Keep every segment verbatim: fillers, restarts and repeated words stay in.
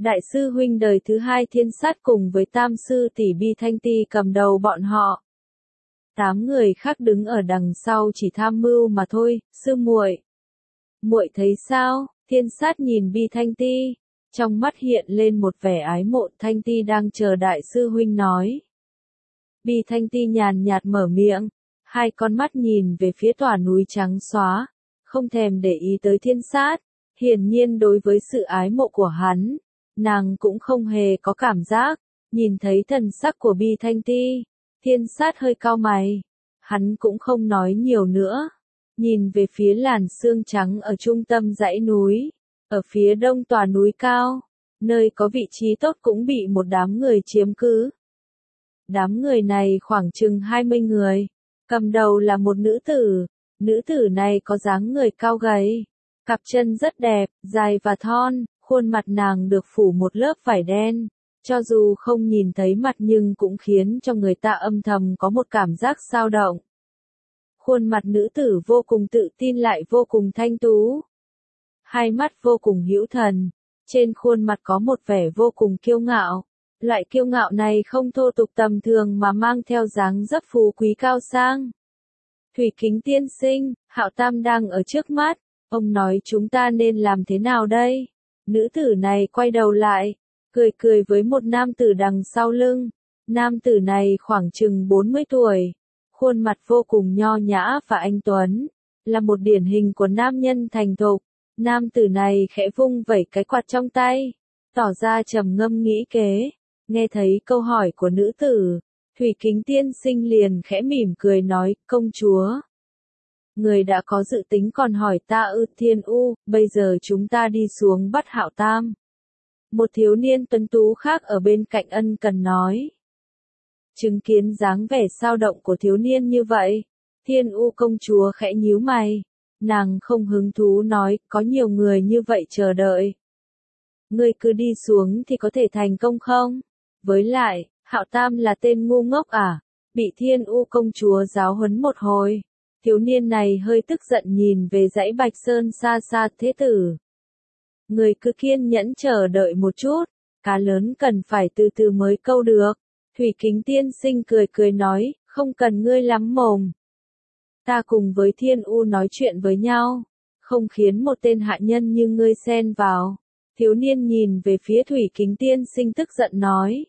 Đại sư huynh đời thứ hai Thiên Sát cùng với tam sư tỷ Bi Thanh Ti cầm đầu bọn họ. Tám người khác đứng ở đằng sau chỉ tham mưu mà thôi, sư muội. Muội thấy sao? Thiên Sát nhìn Bi Thanh Ti, trong mắt hiện lên một vẻ ái mộ. Thanh Ti đang chờ đại sư huynh nói. Bi Thanh Ti nhàn nhạt mở miệng, hai con mắt nhìn về phía tòa núi trắng xóa, không thèm để ý tới Thiên Sát. Hiển nhiên đối với sự ái mộ của hắn, nàng cũng không hề có cảm giác. Nhìn thấy thần sắc của Bi Thanh Ti, Thiên Sát hơi cau mày, hắn cũng không nói nhiều nữa, nhìn về phía làn sương trắng ở trung tâm dãy núi, ở phía đông tòa núi cao, nơi có vị trí tốt cũng bị một đám người chiếm cứ. Đám người này khoảng chừng hai mươi người, cầm đầu là một nữ tử, nữ tử này có dáng người cao gầy, cặp chân rất đẹp, dài và thon, khuôn mặt nàng được phủ một lớp vải đen. Cho dù không nhìn thấy mặt nhưng cũng khiến cho người ta âm thầm có một cảm giác xao động. Khuôn mặt nữ tử vô cùng tự tin lại vô cùng thanh tú. Hai mắt vô cùng hữu thần, trên khuôn mặt có một vẻ vô cùng kiêu ngạo. Loại kiêu ngạo này không thô tục tầm thường mà mang theo dáng dấp phú quý cao sang. Thủy Kính tiên sinh, Hạo Tam đang ở trước mắt, ông nói chúng ta nên làm thế nào đây? Nữ tử này quay đầu lại, cười cười với một nam tử đằng sau lưng. Nam tử này khoảng chừng bốn mươi tuổi, khuôn mặt vô cùng nho nhã và anh tuấn, là một điển hình của nam nhân thành thục. Nam tử này khẽ vung vẩy cái quạt trong tay, tỏ ra trầm ngâm nghĩ kế. Nghe thấy câu hỏi của nữ tử, Thủy Kính tiên sinh liền khẽ mỉm cười nói, công chúa. Người đã có dự tính còn hỏi ta ư? Thiên U, bây giờ chúng ta đi xuống bắt Hạo Tam. Một thiếu niên tuấn tú khác ở bên cạnh ân cần nói. Chứng kiến dáng vẻ sao động của thiếu niên như vậy, Thiên U công chúa khẽ nhíu mày, nàng không hứng thú nói, có nhiều người như vậy chờ đợi. Ngươi cứ đi xuống thì có thể thành công không? Với lại, Hạo Tam là tên ngu ngốc à? Bị Thiên U công chúa giáo huấn một hồi, thiếu niên này hơi tức giận nhìn về dãy Bạch Sơn xa xa. Thế tử, người cứ kiên nhẫn chờ đợi một chút, cá lớn cần phải từ từ mới câu được. Thủy Kính tiên sinh cười cười nói, không cần ngươi lắm mồm. Ta cùng với Thiên U nói chuyện với nhau, không khiến một tên hạ nhân như ngươi xen vào. Thiếu niên nhìn về phía Thủy Kính tiên sinh tức giận nói.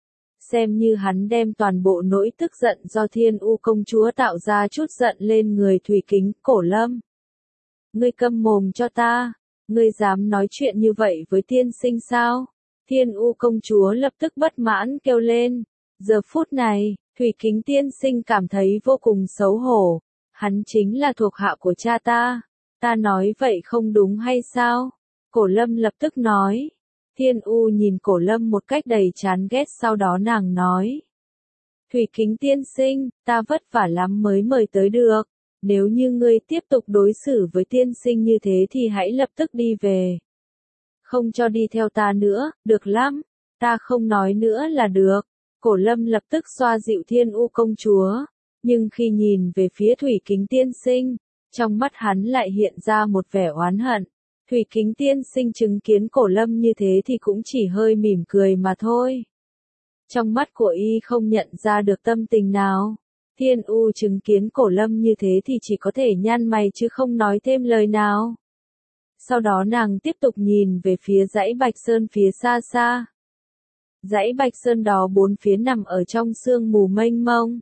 Xem như hắn đem toàn bộ nỗi tức giận do Thiên U công chúa tạo ra chút giận lên người Thủy Kính. Cổ Lâm, ngươi câm mồm cho ta, ngươi dám nói chuyện như vậy với tiên sinh sao? Thiên U công chúa lập tức bất mãn kêu lên. Giờ phút này, Thủy Kính tiên sinh cảm thấy vô cùng xấu hổ. Hắn chính là thuộc hạ của cha ta. Ta nói vậy không đúng hay sao? Cổ Lâm lập tức nói. Thiên U nhìn Cổ Lâm một cách đầy chán ghét, sau đó nàng nói. Thủy Kính tiên sinh, ta vất vả lắm mới mời tới được. Nếu như ngươi tiếp tục đối xử với tiên sinh như thế thì hãy lập tức đi về. Không cho đi theo ta nữa, được lắm. Ta không nói nữa là được. Cổ Lâm lập tức xoa dịu Thiên U công chúa. Nhưng khi nhìn về phía Thủy Kính tiên sinh, trong mắt hắn lại hiện ra một vẻ oán hận. Thủy Kính tiên sinh chứng kiến Cổ Lâm như thế thì cũng chỉ hơi mỉm cười mà thôi. Trong mắt của y không nhận ra được tâm tình nào. Thiên U chứng kiến Cổ Lâm như thế thì chỉ có thể nhăn mày chứ không nói thêm lời nào. Sau đó nàng tiếp tục nhìn về phía dãy Bạch Sơn phía xa xa. Dãy Bạch Sơn đó bốn phía nằm ở trong sương mù mênh mông.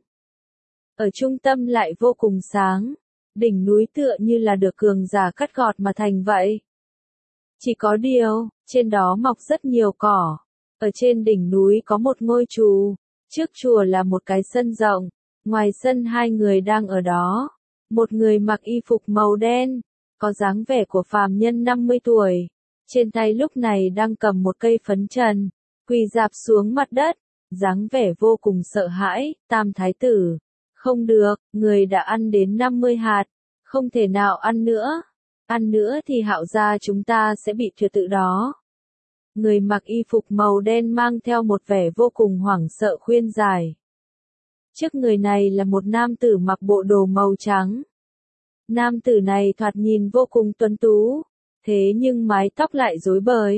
Ở trung tâm lại vô cùng sáng, đỉnh núi tựa như là được cường giả cắt gọt mà thành vậy. Chỉ có điều, trên đó mọc rất nhiều cỏ. Ở trên đỉnh núi có một ngôi chùa, trước chùa là một cái sân rộng, ngoài sân hai người đang ở đó. Một người mặc y phục màu đen, có dáng vẻ của phàm nhân năm mươi tuổi, trên tay lúc này đang cầm một cây phấn trần, quỳ rạp xuống mặt đất, dáng vẻ vô cùng sợ hãi. Tam thái tử, không được, người đã ăn đến năm mươi hạt, không thể nào ăn nữa, ăn nữa thì Hạo gia chúng ta sẽ bị tuyệt tự đó. Người mặc y phục màu đen mang theo một vẻ vô cùng hoảng sợ khuyên giải. Trước người này là một nam tử mặc bộ đồ màu trắng. Nam tử này thoạt nhìn vô cùng tuấn tú, thế nhưng mái tóc lại rối bời,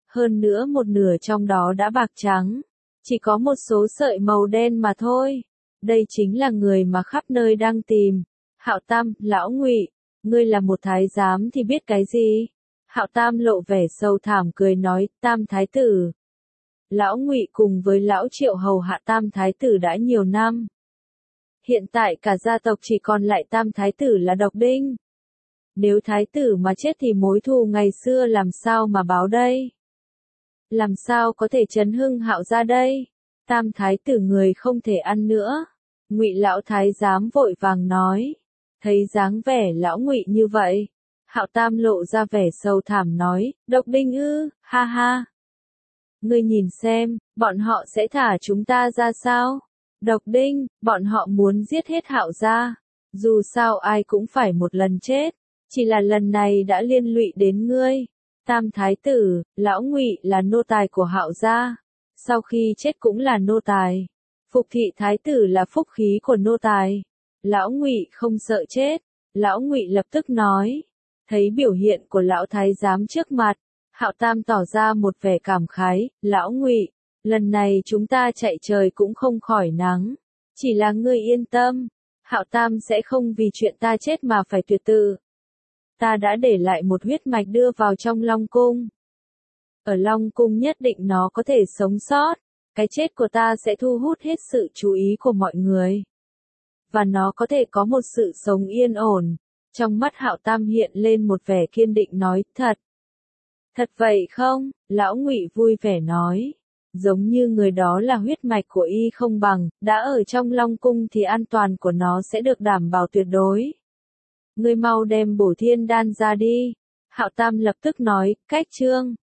hơn nữa một nửa trong đó đã bạc trắng, chỉ có một số sợi màu đen mà thôi. Đây chính là người mà khắp nơi đang tìm. Hạo Tam, lão Ngụy, ngươi là một thái giám thì biết cái gì? Hạo Tam lộ vẻ sâu thẳm cười nói, Tam thái tử. Lão Ngụy cùng với lão Triệu hầu hạ Tam thái tử đã nhiều năm. Hiện tại cả gia tộc chỉ còn lại Tam thái tử là độc đinh. Nếu thái tử mà chết thì mối thù ngày xưa làm sao mà báo đây? Làm sao có thể chấn hưng Hạo gia đây? Tam thái tử người không thể ăn nữa. Ngụy lão thái giám vội vàng nói. Thấy dáng vẻ lão Ngụy như vậy, Hạo Tam lộ ra vẻ sâu thẳm nói, độc đinh ư, ha ha. Ngươi nhìn xem, bọn họ sẽ thả chúng ta ra sao? Độc đinh, bọn họ muốn giết hết Hạo gia. Dù sao ai cũng phải một lần chết, chỉ là lần này đã liên lụy đến ngươi. Tam thái tử, lão Ngụy là nô tài của Hạo gia, sau khi chết cũng là nô tài. Phục thị thái tử là phúc khí của nô tài. Lão Ngụy không sợ chết. Lão Ngụy lập tức nói. Thấy biểu hiện của lão thái giám trước mặt, Hạo Tam tỏ ra một vẻ cảm khái, lão Ngụy, lần này chúng ta chạy trời cũng không khỏi nắng. Chỉ là ngươi yên tâm, Hạo Tam sẽ không vì chuyện ta chết mà phải tuyệt tự. Ta đã để lại một huyết mạch đưa vào trong Long Cung. Ở Long Cung nhất định nó có thể sống sót. Cái chết của ta sẽ thu hút hết sự chú ý của mọi người. Và nó có thể có một sự sống yên ổn. Trong mắt Hạo Tam hiện lên một vẻ kiên định nói, thật. Thật vậy không? Lão Ngụy vui vẻ nói. Giống như người đó là huyết mạch của y không bằng, đã ở trong Long Cung thì an toàn của nó sẽ được đảm bảo tuyệt đối. Ngươi mau đem bổ thiên đan ra đi. Hạo Tam lập tức nói, cách chương.